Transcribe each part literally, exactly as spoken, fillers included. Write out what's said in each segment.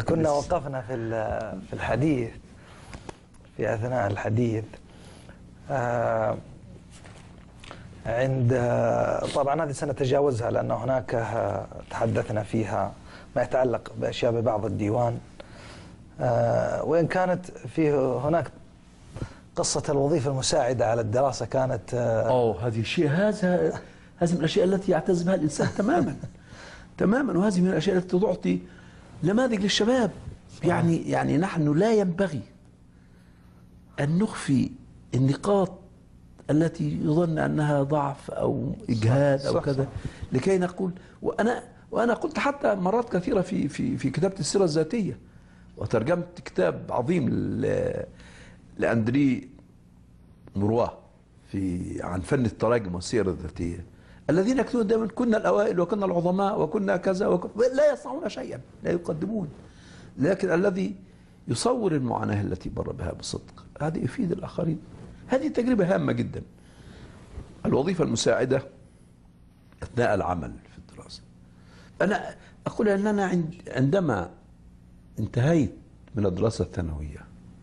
كنا وقفنا في في الحديث في أثناء الحديث آه عند طبعا هذه سنتجاوزها لأن هناك تحدثنا فيها ما يتعلق بأشياء ببعض الديوان، آه وإن كانت فيه هناك قصة الوظيفة المساعدة على الدراسة كانت آه أوه هذه شيء، هذا هذه من الأشياء التي يعتز بها الإنسان تماما تماما، وهذه من الأشياء التي تعطي نماذج للشباب. يعني يعني نحن لا ينبغي أن نخفي النقاط التي يظن أنها ضعف أو إجهاد أو كذا لكي نقول. وأنا وأنا قلت حتى مرات كثيرة في في في كتابة السيرة الذاتية، وترجمت كتاب عظيم لأندري مرواه في عن فن التراجم والسيرة الذاتية. الذين يكتبون دائما كنا الأوائل وكنا العظماء وكنا كذا وكنا، لا يصنعون شيئا، لا يقدمون. لكن الذي يصور المعاناة التي مر بها بصدق هذا يفيد الآخرين. هذه تجربة هامة جدا. الوظيفة المساعدة أثناء العمل في الدراسة. أنا أقول أننا عندما انتهيت من الدراسة الثانوية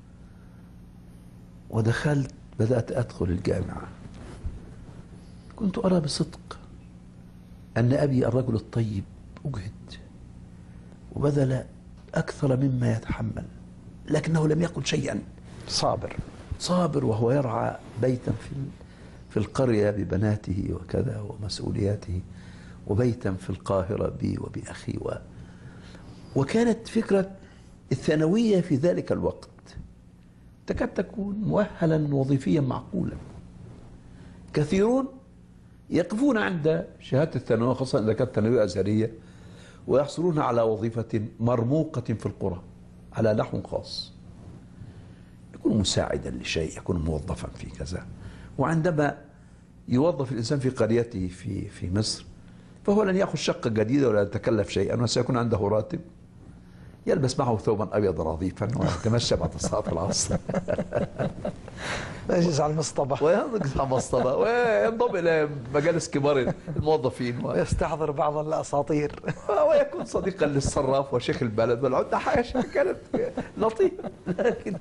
ودخلت بدأت أدخل الجامعة، كنت أرى بصدق أن أبي الرجل الطيب أجهد وبذل أكثر مما يتحمل، لكنه لم يقل شيئا. صابر صابر وهو يرعى بيتا في في القرية ببناته وكذا ومسؤولياته، وبيتا في القاهرة بي وبأخي و... وكانت فكرة الثانوية في ذلك الوقت تكاد تكون مؤهلا وظيفيا معقولا. كثيرون يقفون عند شهادة الثانوية خاصة إذا كانت ثانوية أزهرية ويحصلون على وظيفة مرموقة في القرى على نحو خاص، يكون مساعدا لشيء، يكون موظفا في كذا. وعندما يوظف الإنسان في قريته في في مصر فهو لن يأخذ شقة جديدة ولا يتكلف شيئا، وسيكون عنده راتب، يلبس معه ثوبا أبيض رضيفا ويتمشى بعد صلاة العصر ويجلس على المصطبة ويجلس على المصطبة وينضم إلى مجالس كبار الموظفين ويستحضر بعض الأساطير ويكون صديقا للصراف وشيخ البلد والعمدة. حاجة كانت لطيفة. لكن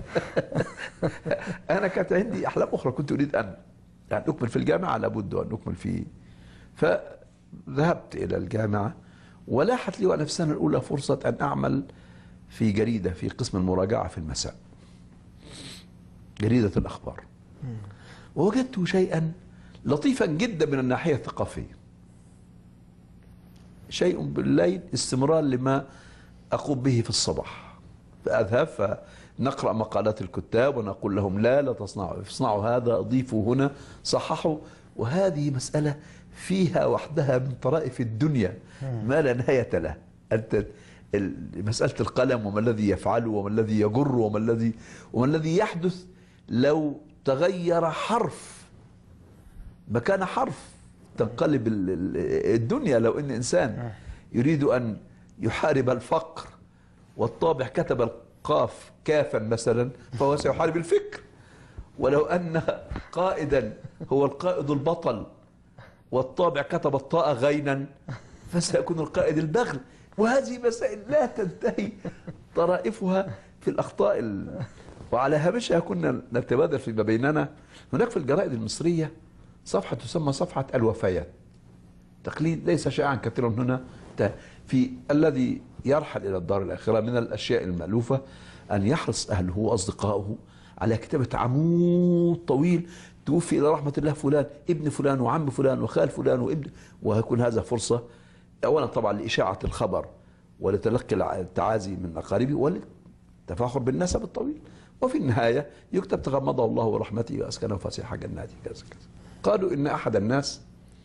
أنا كانت عندي أحلام أخرى، كنت أريد أن يعني أكمل في الجامعة، لابد أن أكمل فيه. فذهبت إلى الجامعة ولاحت لي وأنا في السنة الأولى فرصة أن أعمل في جريدة في قسم المراجعة في المساء، جريدة الأخبار. ووجدت شيئا لطيفا جدا من الناحية الثقافية، شيء بالليل استمرار لما أقوم به في الصباح. فأذهب فنقرأ مقالات الكتاب ونقول لهم لا لا تصنعوا، اصنعوا هذا، أضيفوا هنا، صححوا. وهذه مسألة فيها وحدها من طرائف الدنيا ما لا نهاية له. أنت مسألة القلم وما الذي يفعله وما الذي يجر وما الذي وما الذي يحدث لو تغير حرف مكان حرف تنقلب الدنيا. لو ان انسان يريد ان يحارب الفقر والطابع كتب القاف كافا مثلا فهو سيحارب الفكر. ولو ان قائدا هو القائد البطل والطابع كتب الطاء غينا فسيكون القائد البغل. وهذه مسائل لا تنتهي طرائفها في الأخطاء ال... وعلى هامشها كنا نتبادل فيما بيننا. هناك في الجرائد المصرية صفحة تسمى صفحة الوفيات، تقليد ليس شائعا كثيرا هنا. في الذي يرحل إلى الدار الآخرة من الأشياء المألوفة أن يحرص أهله وأصدقائه على كتابة عمود طويل توفي إلى رحمة الله فلان ابن فلان وعم فلان وخال فلان وابن، ويكون هذا فرصة أولا طبعا لإشاعة الخبر ولتلقي التعازي من أقاربه وللتفاخر بالنسب الطويل، وفي النهاية يكتب تغمده الله ورحمته وأسكنه فسيح جناته كذا كذا. قالوا إن أحد الناس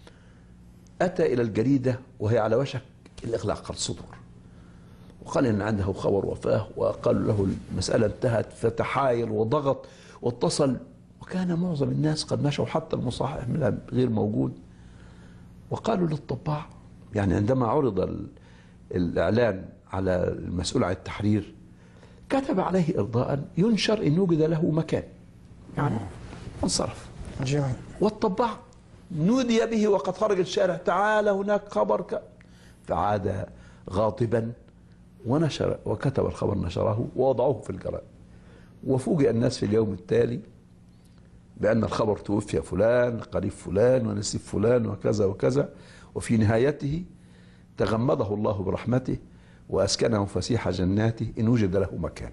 أتى إلى الجريدة وهي على وشك الإغلاق الصدور، وقال إن عنده خبر وفاة، وقالوا له المسألة انتهت، فتحايل وضغط واتصل، وكان معظم الناس قد مشوا حتى المصحح منها غير موجود. وقالوا للطباع يعني عندما عرض الإعلان على المسؤول عن التحرير كتب عليه إرضاء ينشر إن وجد له مكان، يعني انصرف. جميل. والطباع نودي به وقد خرج الشارع تعال هناك خبر ك... فعاد غاضبا ونشر وكتب الخبر، نشره ووضعوه في الجرائد، وفوجئ الناس في اليوم التالي بأن الخبر توفي فلان قريب فلان ونسيب فلان وكذا وكذا، وفي نهايته تغمده الله برحمته وأسكنه فسيح جناته إن وجد له مكان.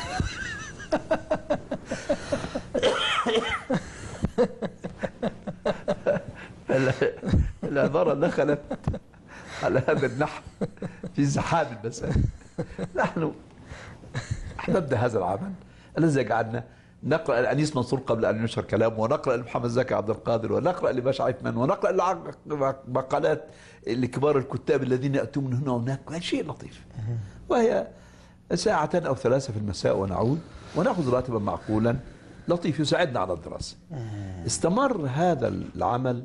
العبارة دخلت على هذا النحو في زحام المسائل. نحن أحببنا هذا العمل الذي جعلنا نقرأ لأنيس منصور قبل أن ينشر كلامه، ونقرأ لمحمد زكي عبد القادر، ونقرأ لباشا عثمان، ونقرأ مقالات لكبار الكتاب الذين يأتون من هنا وهناك. شيء لطيف. وهي ساعة أو ثلاثة في المساء ونعود ونأخذ راتبا معقولا لطيف يساعدنا على الدراسة. استمر هذا العمل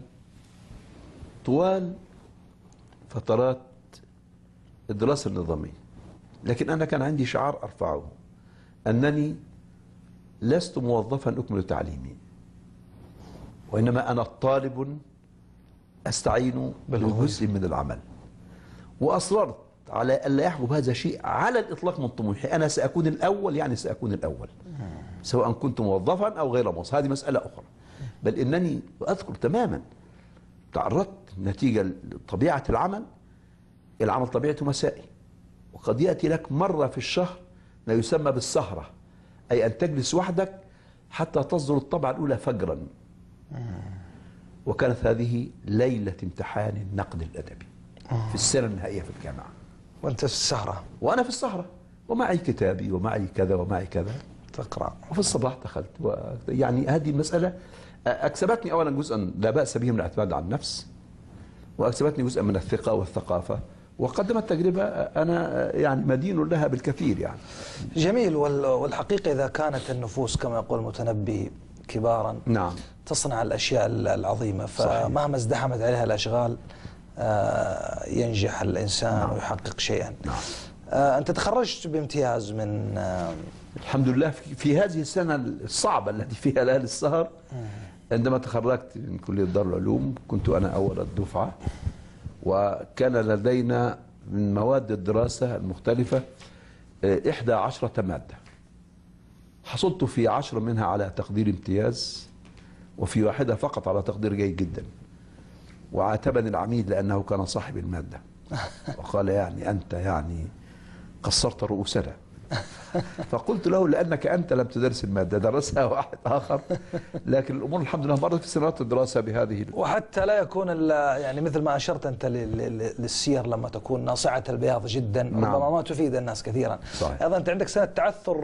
طوال فترات الدراسة النظامية، لكن أنا كان عندي شعار أرفعه، أنني لست موظفا أكمل تعليمي، وإنما أنا طالب أستعين بجزء من العمل. وأصررت على ألا يحجب هذا الشيء على الإطلاق من طموحي. أنا سأكون الأول، يعني سأكون الأول سواء كنت موظفا أو غير موظف، هذه مسألة أخرى. بل إنني أذكر تماما تعرضت نتيجة طبيعة العمل، العمل طبيعته مسائي، وقد يأتي لك مرة في الشهر ما يسمى بالسهرة، أي أن تجلس وحدك حتى تصدر الطبعة الأولى فجرا. وكانت هذه ليلة امتحان النقد الأدبي في السنة النهائية في الجامعة، وأنت في السهرة وأنا في السهرة ومعي كتابي ومعي كذا ومعي كذا تقرأ. وفي الصباح دخلت و... يعني هذه المسألة أكسبتني أولا جزءا لا بأس به من الاعتماد على النفس، وأكسبتني جزءا من الثقة والثقافة، وقدمت تجربة أنا يعني مدين لها بالكثير يعني. جميل. والحقيقة إذا كانت النفوس كما يقول المتنبي كبارا، نعم، تصنع الأشياء العظيمة، فمهما ازدحمت عليها الأشغال ينجح الإنسان نعم. ويحقق شيئا. نعم. أنت تخرجت بامتياز من الحمد لله في, في هذه السنة الصعبة التي فيها ليالي السهر. عندما تخرجت من كلية دار العلوم كنت أنا أول الدفعة، وكان لدينا من مواد الدراسة المختلفة إحدى عشرة مادة. حصلت في عشرة منها على تقدير امتياز، وفي واحدة فقط على تقدير جيد جدا. وعاتبني العميد لأنه كان صاحب المادة وقال يعني أنت يعني قصرت رؤوسنا. فقلت له لأنك أنت لم تدرس المادة، درسها واحد آخر. لكن الأمور الحمد لله مرت في سنوات الدراسة بهذه. وحتى لا يكون يعني مثل ما أشرت أنت للسير لما تكون ناصعة البياض جدا ربما نعم. ما تفيد الناس كثيرا. صحيح. أيضا أنت عندك سنة تعثر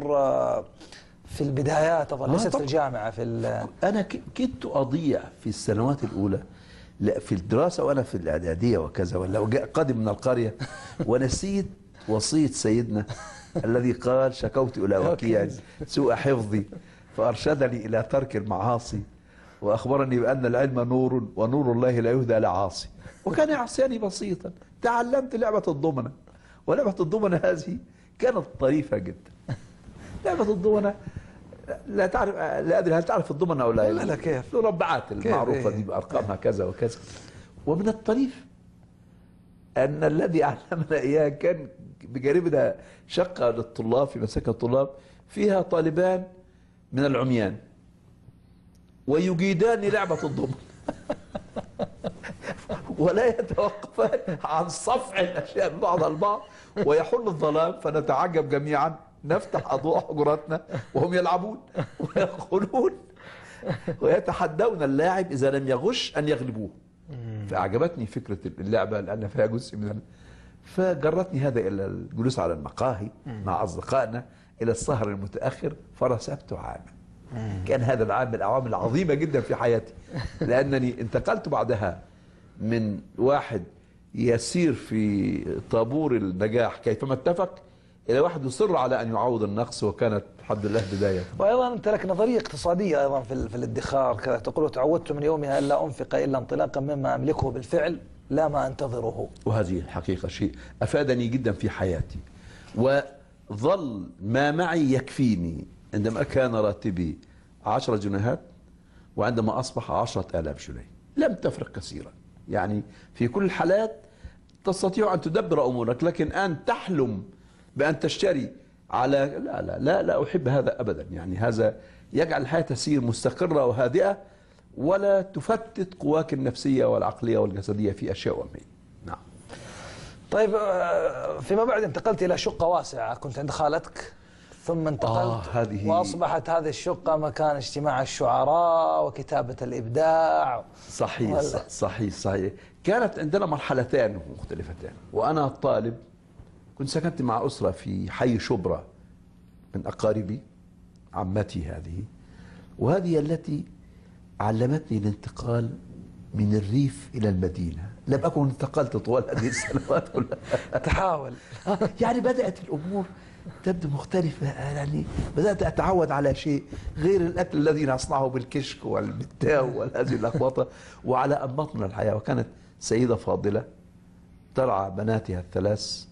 في البدايات، أظن ليست في الجامعة. في أنا كنت أضيع في السنوات الأولى لا في الدراسة وأنا في الإعدادية وكذا، ولا قادم من القرية ونسيت وصية سيدنا الذي قال شكوت إلى وكيع سوء حفظي فأرشدني إلى ترك المعاصي وأخبرني بأن العلم نور ونور الله لا يهدى لعاصي. وكان يعصيني بسيطا. تعلمت لعبة الضمنة، ولعبة الضمنة هذه كانت طريفة جدا. لعبة الضمنة لا تعرف، لا أدري هل تعرف الضمنة أو لا؟ لا كيف؟ المربعات المعروفة دي بأرقامها كذا وكذا. ومن الطريف أن الذي علمنا إياه كان بجانبنا شقة للطلاب في مساكن الطلاب فيها طالبان من العميان ويجيدان لعبة الضمن ولا يتوقفان عن صفع الأشياء بعضها البعض، ويحل الظلام فنتعجب جميعا، نفتح أضواء حجراتنا وهم يلعبون ويقولون ويتحدون اللاعب إذا لم يغش أن يغلبوه. فأعجبتني فكرة اللعبة لأن فيها جزء من، فجرتني هذا إلى الجلوس على المقاهي مع أصدقائنا إلى السهر المتأخر، فرسبت عاما. كان هذا العام من الأعوام العظيمة جدا في حياتي، لأنني انتقلت بعدها من واحد يسير في طابور النجاح كيفما اتفق إلى واحد يصر على أن يعوض النقص، وكانت الحمد لله بداية. وأيضا أنت لك نظرية اقتصادية أيضا في, في الادخار، كذا تقول تعودت من يومها ألا أنفق إلا انطلاقا مما أملكه بالفعل لا ما أنتظره. وهذه الحقيقة شيء أفادني جدا في حياتي، وظل ما معي يكفيني عندما كان راتبي عشرة جنيهات وعندما أصبح عشرة آلاف جنيه. لم تفرق كثيرا، يعني في كل الحالات تستطيع أن تدبر أمورك، لكن أن تحلم بأن تشتري على لا لا لا لا أحب هذا أبدا. يعني هذا يجعل الحياة تسير مستقرة وهادئة، ولا تفتت قواك النفسية والعقلية والجسدية في أشياء وهمية. نعم. طيب فيما بعد انتقلت إلى شقة واسعة كنت عند خالتك، ثم انتقلت آه هذه وأصبحت هذه الشقة مكان اجتماع الشعراء وكتابة الإبداع. صحيح ولا... صحيح صحيح. كانت عندنا مرحلتان مختلفتان. وأنا طالب كنت سكنت مع أسرة في حي شبرا من أقاربي، عمتي هذه، وهذه التي علمتني الانتقال من الريف إلى المدينة. لم أكن انتقلت طوال هذه السنوات كلها. تحاول. يعني بدأت الأمور تبدو مختلفة. يعني بدأت أتعود على شيء غير الأكل الذي نصنعه بالكشك والبتاو وهذه الأخباطة، وعلى أنماط من الحياة. وكانت سيدة فاضلة ترعى بناتها الثلاث،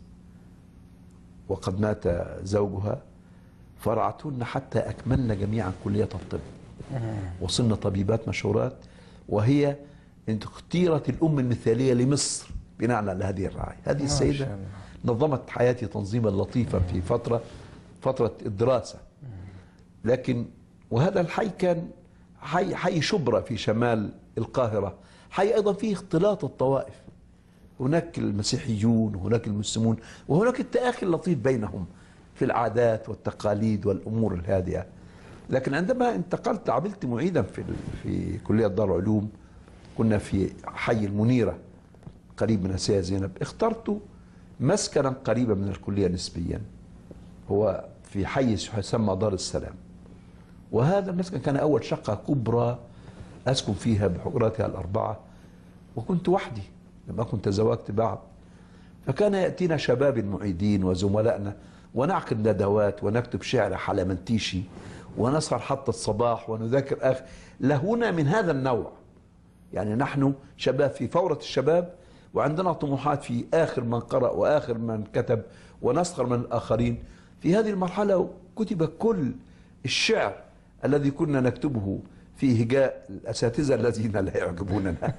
وقد مات زوجها، فرعتهن حتى أكملن جميعا كلية الطب وصلنا طبيبات مشهورات، وهي اختيرت الأم المثالية لمصر بناء على هذه الرعاية. هذه السيدة نظمت حياتي تنظيما لطيفا في فترة فترة الدراسة. لكن وهذا الحي كان حي حي شبرا في شمال القاهرة، حي أيضا فيه اختلاط الطوائف. هناك المسيحيون وهناك المسلمون، وهناك التآخي اللطيف بينهم في العادات والتقاليد والأمور الهادئة. لكن عندما انتقلت عملت معيدا في في كلية دار العلوم، كنا في حي المنيرة قريب من السيدة زينب. اخترت مسكنا قريبا من الكلية نسبيا، هو في حي يسمى دار السلام. وهذا المسكن كان أول شقة كبرى أسكن فيها بحجراتها الأربعة، وكنت وحدي لما كنت تزوجت بعد. فكان يأتينا شباب المعيدين وزملائنا ونعقد ندوات ونكتب شعر حلمنتيشي ونسهر حتى الصباح ونذاكر آخ لهنا من هذا النوع. يعني نحن شباب في فورة الشباب، وعندنا طموحات في آخر من قرأ وآخر من كتب، ونسخر من الآخرين. في هذه المرحلة كتب كل الشعر الذي كنا نكتبه في هجاء الأساتذة الذين لا يعجبوننا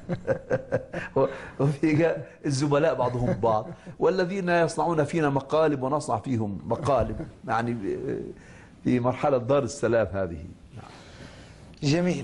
وفي هجاء الزملاء بعضهم بعض، والذين يصنعون فينا مقالب ونصنع فيهم مقالب. يعني في مرحلة دار السلام هذه. جميل.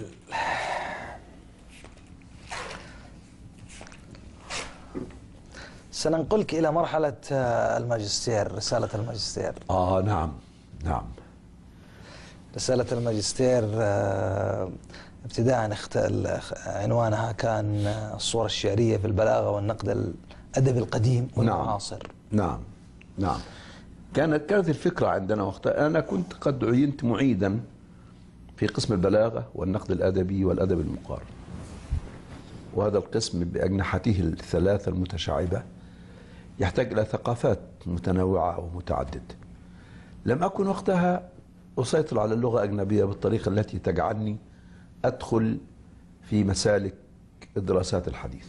سننقلك إلى مرحلة الماجستير، رسالة الماجستير. آه نعم نعم. رسالة الماجستير ابتداء عنوانها كان الصورة الشعرية في البلاغة والنقد الأدبي القديم والمعاصر. نعم نعم نعم. كانت كانت الفكرة عندنا وقتها، أنا كنت قد عينت معيدا في قسم البلاغة والنقد الأدبي والأدب المقارن، وهذا القسم بأجنحته الثلاثة المتشعبة يحتاج إلى ثقافات متنوعة ومتعددة. لم أكن وقتها أسيطر على اللغة الأجنبية بالطريقة التي تجعلني أدخل في مسالك الدراسات الحديثة،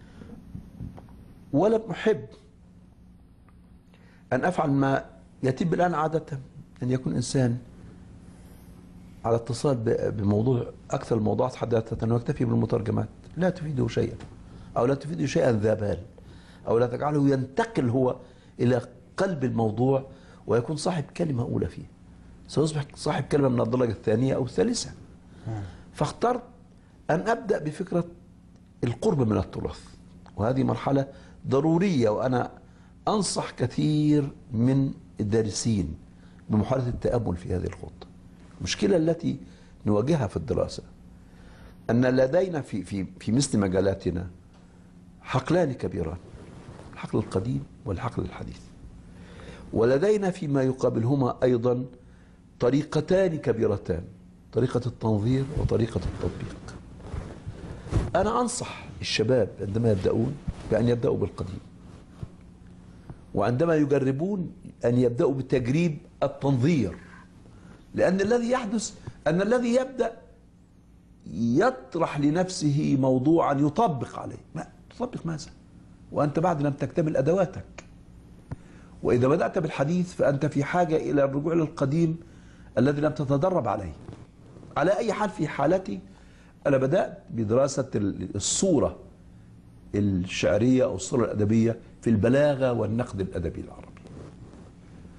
ولم أحب أن أفعل ما يتم الآن عادة، أن يكون إنسان على اتصال بموضوع أكثر الموضوعات حداثة ويكتفي بالمترجمات، لا تفيده شيئا، أو لا تفيده شيئا ذا بال، أو لا تجعله ينتقل هو إلى قلب الموضوع ويكون صاحب كلمة أولى فيه، سيصبح صاحب كلمة من الدرجة الثانية أو الثالثة. فاخترت أن أبدأ بفكرة القرب من التراث، وهذه مرحلة ضرورية، وأنا أنصح كثير من الدارسين بمحاولة التأمل في هذه الخطة. المشكلة التي نواجهها في الدراسة أن لدينا في في في مثل مجالاتنا حقلان كبيران، الحقل القديم والحقل الحديث، ولدينا فيما يقابلهما أيضا طريقتان كبيرتان، طريقة التنظير وطريقة التطبيق. أنا أنصح الشباب عندما يبدأون بأن يبدأوا بالقديم، وعندما يجربون أن يبدأوا بتجريب التنظير، لأن الذي يحدث أن الذي يبدأ يطرح لنفسه موضوعا يطبق عليه. ما تطبق ماذا وأنت بعد لم تكتمل أدواتك؟ وإذا بدأت بالحديث فأنت في حاجة إلى الرجوع للقديم الذي لم تتدرب عليه. على أي حال في حالتي أنا بدأت بدراسة الصورة الشعرية أو الصورة الأدبية في البلاغة والنقد الأدبي العربي،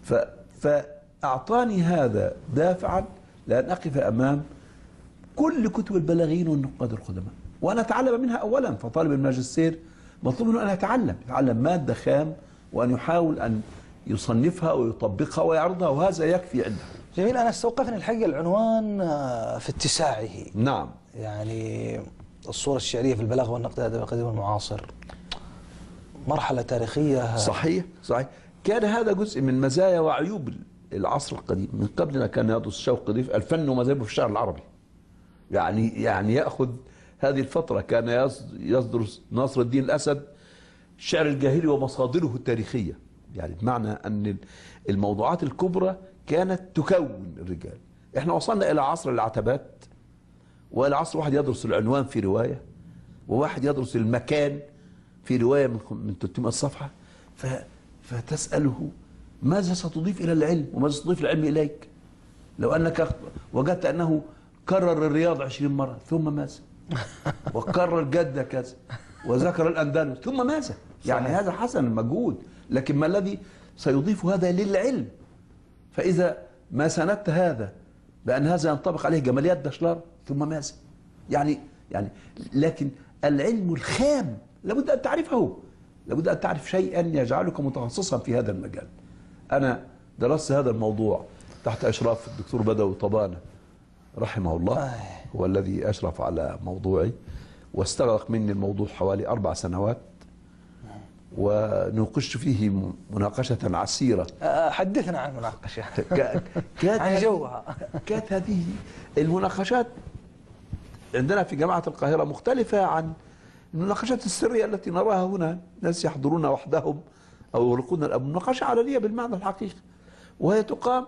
ف فأعطاني هذا دافعا لأن أقف أمام كل كتب البلاغين والنقاد القدماء وأنا أتعلم منها أولا. فطالب الماجستير مطلوب منه أن يتعلم يتعلم مادة خام وأن يحاول أن يصنفها ويطبقها ويعرضها، وهذا يكفي عنده. جميل. أنا استوقفني الحقيقة العنوان في اتساعه. نعم. يعني الصورة الشعرية في البلاغة والنقد الأدبي القديم والمعاصر مرحلة تاريخية. صحيح صحيح. كان هذا جزء من مزايا وعيوب العصر القديم. من قبلنا كان يدرس شوقي ضيف الفن ومذاهبه في الشعر العربي. يعني يعني يأخذ هذه الفترة كان يدرس ناصر الدين الأسد الشعر الجاهلي ومصادره التاريخية، يعني بمعنى أن الموضوعات الكبرى كانت تكون الرجال. احنا وصلنا إلى عصر العتبات، وإلى عصر واحد يدرس العنوان في رواية، وواحد يدرس المكان في رواية من ثلاثمائة صفحة. ف فتسأله ماذا ستضيف إلى العلم وماذا ستضيف العلم إليك؟ لو أنك وجدت أنه كرر الرياض عشرين مرة ثم ماذا؟ وكرر جدة كذا وذكر الأندلس ثم ماذا؟ يعني هذا حسن المجهود، لكن ما الذي سيضيف هذا للعلم؟ فإذا ما سندت هذا بأن هذا ينطبق عليه جماليات دشلار ثم ماذا؟ يعني يعني لكن العلم الخام لابد أن تعرفه، لابد أن تعرف شيئا يجعلك متخصصا في هذا المجال. أنا درست هذا الموضوع تحت إشراف الدكتور بدوي طبانة رحمه الله، هو الذي أشرف على موضوعي، واستغرق مني الموضوع حوالي أربع سنوات ونوقشت فيه مناقشة عسيرة. حدثنا عن المناقشة. كانت عن جوها. كانت هذه المناقشات عندنا في جامعة القاهرة مختلفة عن المناقشات السرية التي نراها هنا، ناس يحضرون وحدهم أو يلقون الأب. مناقشة علنية بالمعنى الحقيقي، وهي تقام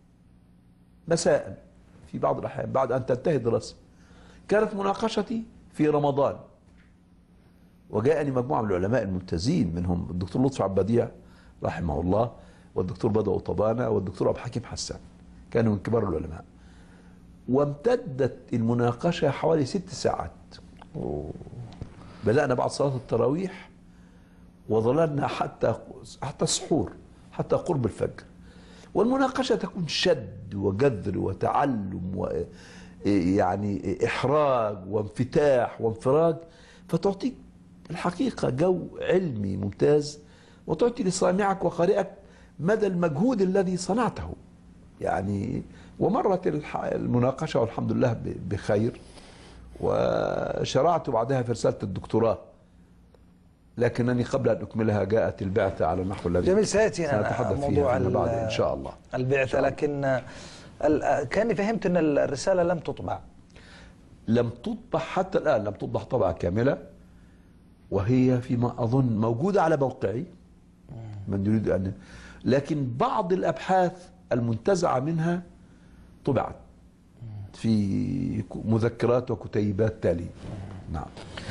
مساء في بعض الأحيان بعد أن تنتهي الدراسة. كانت مناقشتي في رمضان، وجاءني مجموعة من العلماء الممتازين، منهم الدكتور لطفي عباديع رحمه الله والدكتور بدوي طبانة والدكتور أبو حكيم حسان، كانوا من كبار العلماء. وامتدت المناقشة حوالي ست ساعات. بدأنا بعد صلاة التراويح وظللنا حتى حتى السحور، حتى قرب الفجر. والمناقشة تكون شد وجذر وتعلم ويعني إحراج وانفتاح وانفراج، فتعطيك الحقيقة جو علمي ممتاز، وتعطي لصانعك وقارئك مدى المجهود الذي صنعته. يعني ومرت المناقشة والحمد لله بخير، وشرعت بعدها في رسالة الدكتوراه، لكنني قبل أن أكملها جاءت البعثة على النحو الذي جميل. سيأتي سنتحدث موضوع فيها بعد إن شاء الله البعثة، لكن كاني فهمت أن الرسالة لم تطبع. لم تطبع حتى الآن، لم تطبع طبعة كاملة، وهي فيما أظن موجودة على موقعي من يريد أن، لكن بعض الأبحاث المنتزعة منها طبعت في مذكرات وكتيبات تالية. نعم.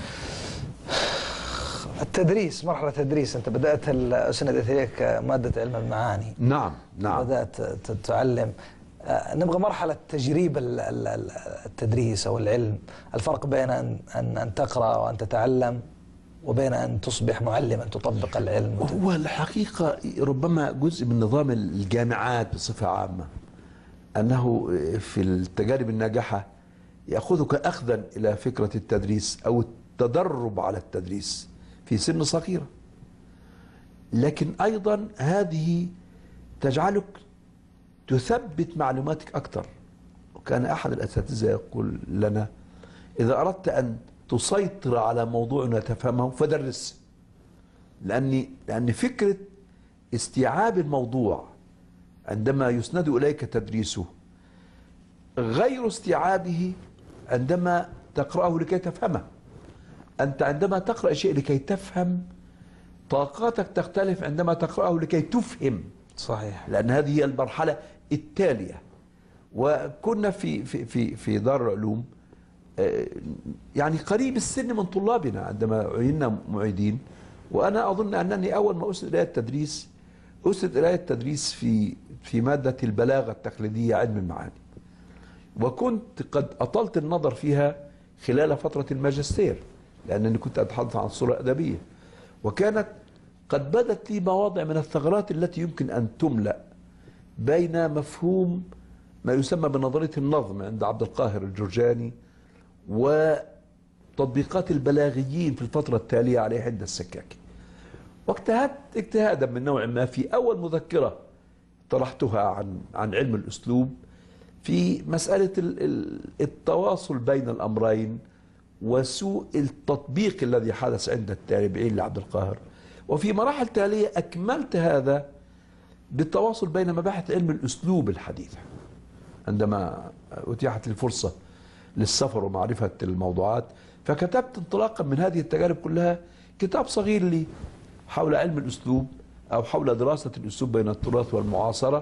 التدريس، مرحلة التدريس، أنت بدأت أسندت إليك مادة علم المعاني. نعم نعم. بدأت تتعلم. نبغى مرحلة تجريب التدريس أو العلم، الفرق بين أن أن تقرأ وأن تتعلم وبين أن تصبح معلما تطبق العلم. هو الحقيقة ربما جزء من نظام الجامعات بصفة عامة أنه في التجارب الناجحة يأخذك أخذا إلى فكرة التدريس أو التدرب على التدريس في سن صغيرة، لكن أيضا هذه تجعلك تثبت معلوماتك أكثر. وكان أحد الأساتذة يقول لنا إذا أردت أن تسيطر على موضوع وتفهمه فدرس، لأن لأن فكرة استيعاب الموضوع عندما يسند إليك تدريسه غير استيعابه عندما تقرأه لكي تفهمه. أنت عندما تقرأ شيء لكي تفهم، طاقاتك تختلف عندما تقرأه لكي تفهم. صحيح. لأن هذه هي المرحلة التالية. وكنا في في في في دار العلوم يعني قريب السن من طلابنا عندما عيننا معيدين، وأنا أظن أنني أول ما أسند إلى التدريس أسند إلى التدريس في في مادة البلاغة التقليدية علم المعاني، وكنت قد أطلت النظر فيها خلال فترة الماجستير لأنني كنت أتحدث عن الصورة الأدبية، وكانت قد بدت لي مواضع من الثغرات التي يمكن أن تملأ بين مفهوم ما يسمى بنظرية النظم عند عبد القاهر الجرجاني وتطبيقات البلاغيين في الفترة التالية عليه عند السكاكي. واجتهدت اجتهادا من نوع ما في أول مذكرة طرحتها عن عن علم الأسلوب في مسألة التواصل بين الأمرين وسوء التطبيق الذي حدث عند التابعين لعبد القاهر. وفي مراحل تالية أكملت هذا بالتواصل بين مباحث علم الأسلوب الحديثة عندما أتيحت الفرصة للسفر ومعرفة الموضوعات، فكتبت انطلاقا من هذه التجارب كلها كتاب صغير لي حول علم الأسلوب أو حول دراسة الأسلوب بين التراث والمعاصرة.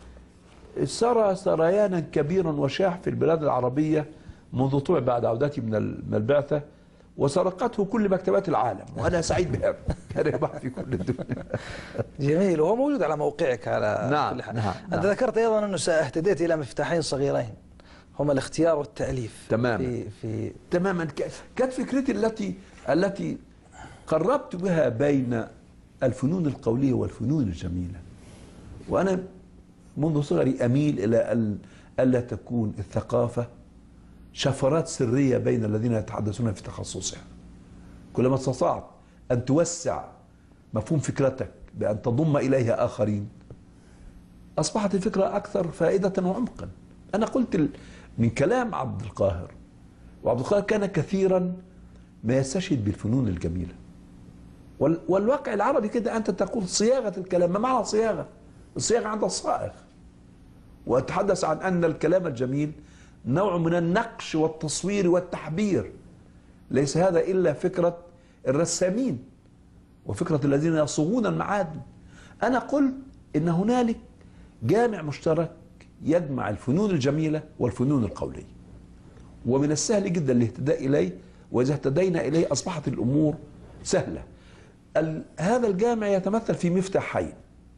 سرى سريانا كبيرا وشاح في البلاد العربية منذ طلع بعد عودتي من البعثة، وسرقته كل مكتبات العالم وأنا سعيد بهذا. كان يباع في كل الدنيا. جميل. وهو موجود على موقعك على نعم كل حال. نعم أنت نعم. ذكرت أيضا أنه اهتديت إلى مفتاحين صغيرين هما الاختيار والتأليف. تماما في في تماما. كانت فكرتي التي التي قربت بها بين الفنون القولية والفنون الجميلة. وأنا منذ صغري أميل إلى أن ألا تكون الثقافة شفرات سرية بين الذين يتحدثون في تخصصها. كلما استطعت أن توسع مفهوم فكرتك بأن تضم إليها آخرين أصبحت الفكرة أكثر فائدة وعمقا. أنا قلت من كلام عبد القاهر، وعبد القاهر كان كثيرا ما يستشهد بالفنون الجميلة، والواقع العربي كده أنت تقول صياغة الكلام. ما معنى صياغة؟ الصياغة عند الصائغ. وأتحدث عن أن الكلام الجميل نوع من النقش والتصوير والتحبير، ليس هذا إلا فكرة الرسامين وفكرة الذين يصوغون المعادن. أنا قلت إن هنالك جامع مشترك يجمع الفنون الجميلة والفنون القولية، ومن السهل جدا الاهتداء إليه، وإذا اهتدينا إليه أصبحت الأمور سهلة. هذا الجامع يتمثل في مفتاحين،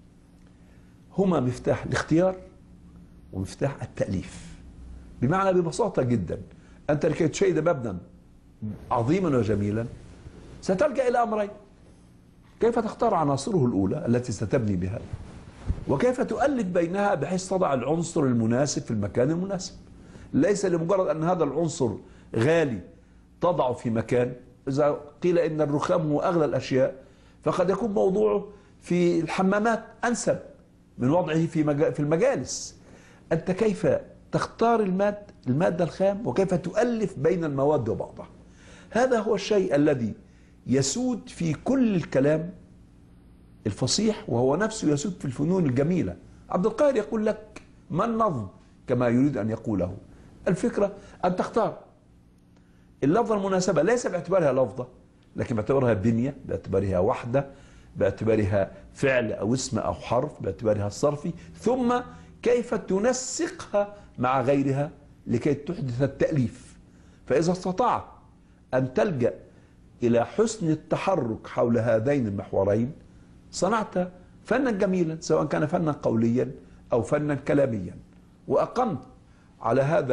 هما مفتاح الاختيار ومفتاح التأليف. بمعنى ببساطة جدا أنت لكي تشيد مبنى عظيما وجميلا ستلجأ إلى أمرين: كيف تختار عناصره الأولى التي ستبني بها، وكيف تؤلف بينها بحيث تضع العنصر المناسب في المكان المناسب. ليس لمجرد أن هذا العنصر غالي تضعه في مكان. إذا قيل إن الرخام هو أغلى الأشياء فقد يكون موضوعه في الحمامات أنسب من وضعه في في المجالس. أنت كيف تختار المادة المادة الخام وكيف تؤلف بين المواد وبعضها. هذا هو الشيء الذي يسود في كل الكلام الفصيح، وهو نفسه يسود في الفنون الجميلة. عبد القاهر يقول لك ما النظم كما يريد أن يقوله. الفكرة أن تختار اللفظة المناسبة، ليس باعتبارها لفظة لكن باعتبارها بنية، باعتبارها وحدة، باعتبارها فعل أو اسم أو حرف، باعتبارها الصرفي، ثم كيف تنسقها مع غيرها لكي تحدث التأليف. فإذا استطعت أن تلجأ إلى حسن التحرك حول هذين المحورين صنعت فنا جميلا، سواء كان فنا قوليا أو فنا كلاميا. وأقمت على هذا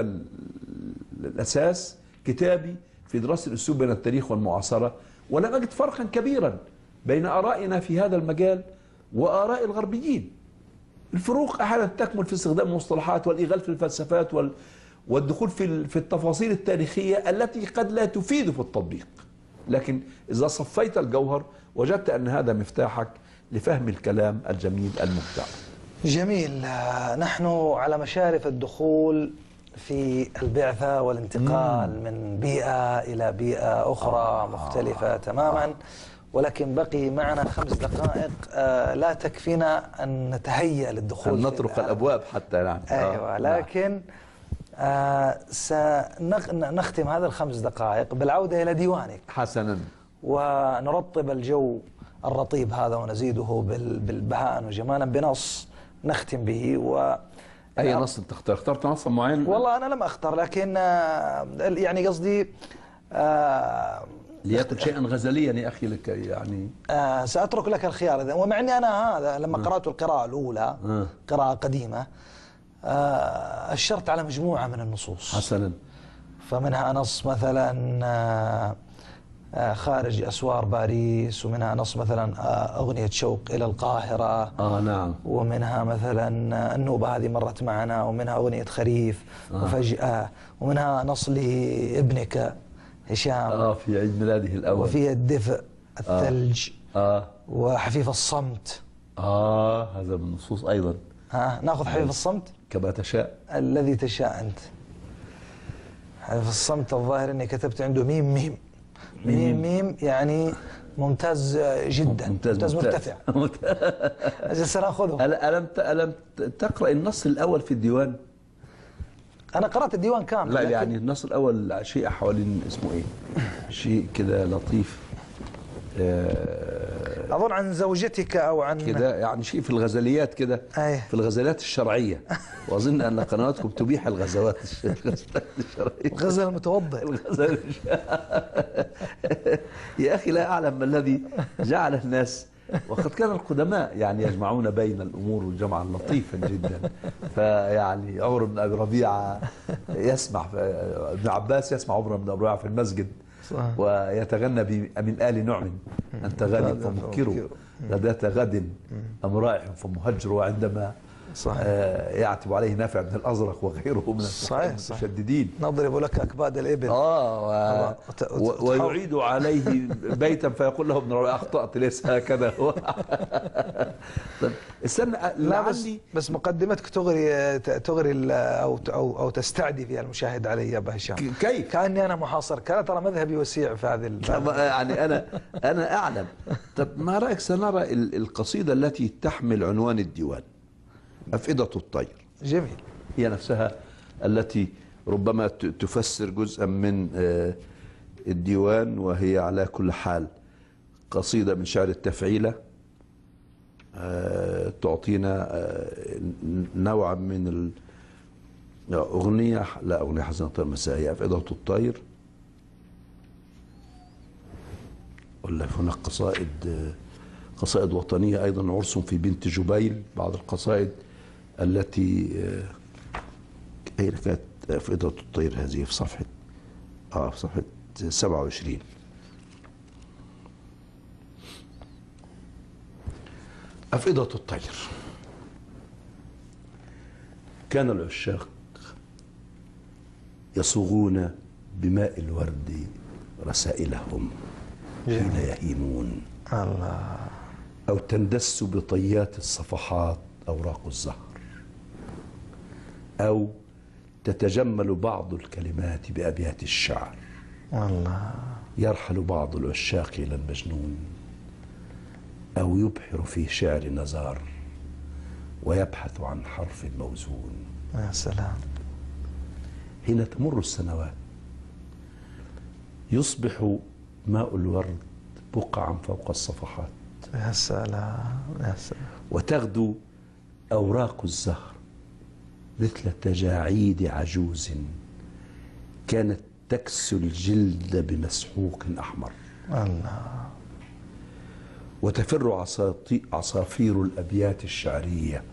الأساس كتابي في دراسة الأسلوب بين التاريخ والمعاصرة، ولم أجد فرقا كبيرا بين آرائنا في هذا المجال وآراء الغربيين. الفروق أحيانا تكمن في استخدام المصطلحات والإغال في الفلسفات والدخول في في التفاصيل التاريخية التي قد لا تفيد في التطبيق، لكن إذا صفيت الجوهر وجدت أن هذا مفتاحك لفهم الكلام الجميل الممتع. جميل. نحن على مشارف الدخول في البعثة والانتقال مم. من بيئة إلى بيئة أخرى آه مختلفة آه تماما آه ولكن بقي معنا خمس دقائق آه لا تكفينا أن نتهيأ للدخول. أن نطرق الأبواب حتى نعم. أيوة. لكن آه سنختم هذا الخمس دقائق بالعودة إلى ديوانك حسنا، ونرطب الجو الرطيب هذا ونزيده بالبهاء وجمالا بنص نختم به. و أي نص أنت اخترت؟ اخترت نص معين؟ والله أنا لم أختار، لكن يعني قصدي آه ليكن شيئا غزليا يا أخي لك يعني. آه سأترك لك الخيار، ومع أني أنا هذا لما آه. قرأت القراءة الأولى آه. قراءة قديمة آه أشرت على مجموعة من النصوص. حسنا. فمنها نص مثلا آه خارج أسوار باريس، ومنها نص مثلا أغنية شوق إلى القاهرة. آه نعم. ومنها مثلا النوبة هذه مرت معنا، ومنها أغنية خريف آه. وفجأة، ومنها نص لابنك هشام آه في عيد ميلاده الأول، وفيها الدفء الثلج آه. وحفيف الصمت. آه هذا من النصوص أيضا. ها ناخذ حفيف الصمت كما تشاء الذي تشاء أنت. حفيف الصمت الظاهر أني كتبت عنده ميم ميم ميم ميم يعني ممتاز جدا، ممتاز, ممتاز, ممتاز مرتفع. أجل سنأخذه. ألم ألم تقرأ النص الأول في الديوان؟ أنا قرأت الديوان كامل. لا يعني النص الأول شيء حوالين اسمه إيه؟ شيء كده لطيف. آه أظن عن زوجتك أو عن كده يعني شيء في الغزليات كده. أيه. في الغزلات الشرعية. وأظن أن قنواتكم تبيح الغزوات الشرعية. الغزل المتوضئ. الغزل يا أخي لا أعلم ما الذي جعل الناس، وقد كان القدماء يعني يجمعون بين الأمور جمعا لطيفا جدا. فيعني عمر بن أبي ربيعة يسمع، ابن عباس يسمع عمر بن أبي ربيعة في المسجد صح. ويتغنى من آل نعم أنت غالب فمكره غداة غد أم رائح فمهجر. وعندما آه يعتب عليه نافع بن الأزرق وغيره من المشددين نضرب لك أكباد الإبل. آه و... ويعيد عليه بيتا فيقول له ابن ربيعة أخطأت ليس هكذا هو. طيب استنى لا بس, بس مقدمتك تغري تغري أو أو أو تستعدي فيها المشاهد علي يا أبا هشام. كيف؟ كأني أنا محاصر، كان ترى مذهبي وسيع في هذه يعني أنا أنا أعلم. طب ما رأيك سنرى القصيدة التي تحمل عنوان الديوان أفئدة الطير. جميل. هي نفسها التي ربما تفسر جزءا من الديوان، وهي على كل حال قصيدة من شعر التفعيلة تعطينا نوعا من الأغنية، لا أغنية حزينة الطير مسائية، أفئدة الطير. ولا هناك قصائد قصائد وطنية أيضا، عرس في بنت جبيل، بعض القصائد التي أين كانت أفئدة الطير هذه؟ في صفحة آه في صفحة سبعة وعشرين. أفئدة الطير. كان العشاق يصوغون بماء الورد رسائلهم حين يهيمون، الله، أو تندس بطيات الصفحات أوراق الزهر، أو تتجمل بعض الكلمات بأبيات الشعر. الله. يرحل بعض العشاق إلى المجنون، أو يبحر في شعر نزار ويبحث عن حرف موزون. يا سلام. حين تمر السنوات يصبح ماء الورد بقعا فوق الصفحات. يا سلام يا سلام. وتغدو أوراق الزهر مثل تجاعيد عجوز كانت تكسو الجلد بمسحوق أحمر. الله. وتفر عصافير الأبيات الشعرية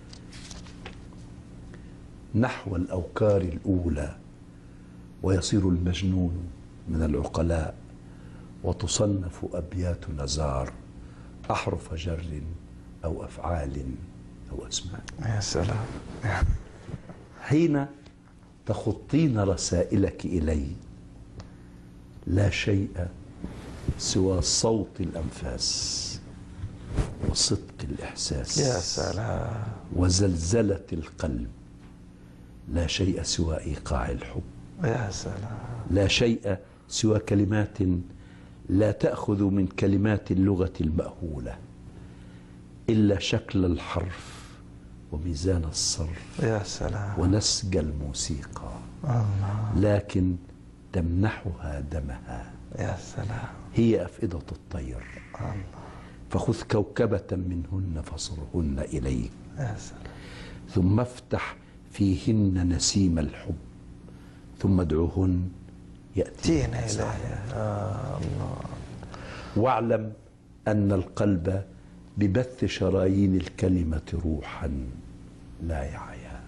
نحو الأوكار الأولى، ويصير المجنون من العقلاء، وتصنف أبيات نزار أحرف جر أو أفعال أو أسماء. يا سلام. حين تخطين رسائلك إلي لا شيء سوى صوت الأنفاس وصدق الإحساس. يا سلام. وزلزلة القلب، لا شيء سوى إيقاع الحب. يا سلام. لا شيء سوى كلمات لا تأخذ من كلمات اللغة المأهولة إلا شكل الحرف وميزان الصرف. يا سلام. ونسج الموسيقى. الله. لكن تمنحها دمها. يا سلام. هي أفئدة الطير. الله. فخذ كوكبة منهن فصرهن إليك. يا سلام. ثم افتح فيهن نسيم الحب، ثم ادعوهن يأتين إليه. آه الله. واعلم أن القلب ببث شرايين الكلمة روحا لا يعيا.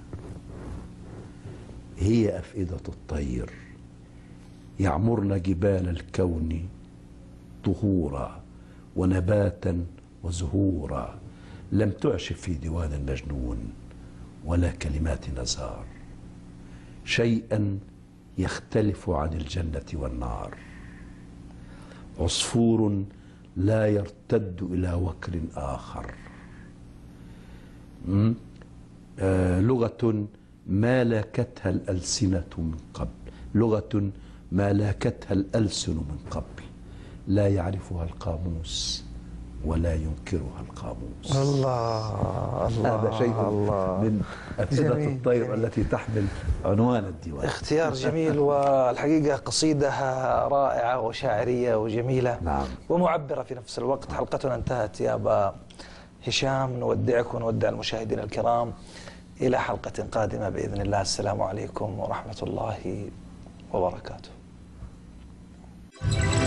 هي أفئدة الطير يعمرن جبال الكون طهورا ونباتا وزهورا لم تعشف في ديوان المجنون ولا كلمات نزار شيئا يختلف عن الجنة والنار، عصفور لا يرتد إلى وكر آخر، آه لغة ما لاكتها الألسنة من قبل، لغة ما لاكتها الألسن من قبل، لا يعرفها القاموس ولا ينكرها القاموس. الله الله هذا شيء الله من أفئدة جميل الطير جميل. التي تحمل عنوان الديوان. اختيار جميل، والحقيقة قصيدة رائعة وشاعرية وجميلة نعم. ومعبرة في نفس الوقت. حلقتنا انتهت يا أبا هشام، نودعك ونودع المشاهدين الكرام إلى حلقة قادمة بإذن الله. السلام عليكم ورحمة الله وبركاته.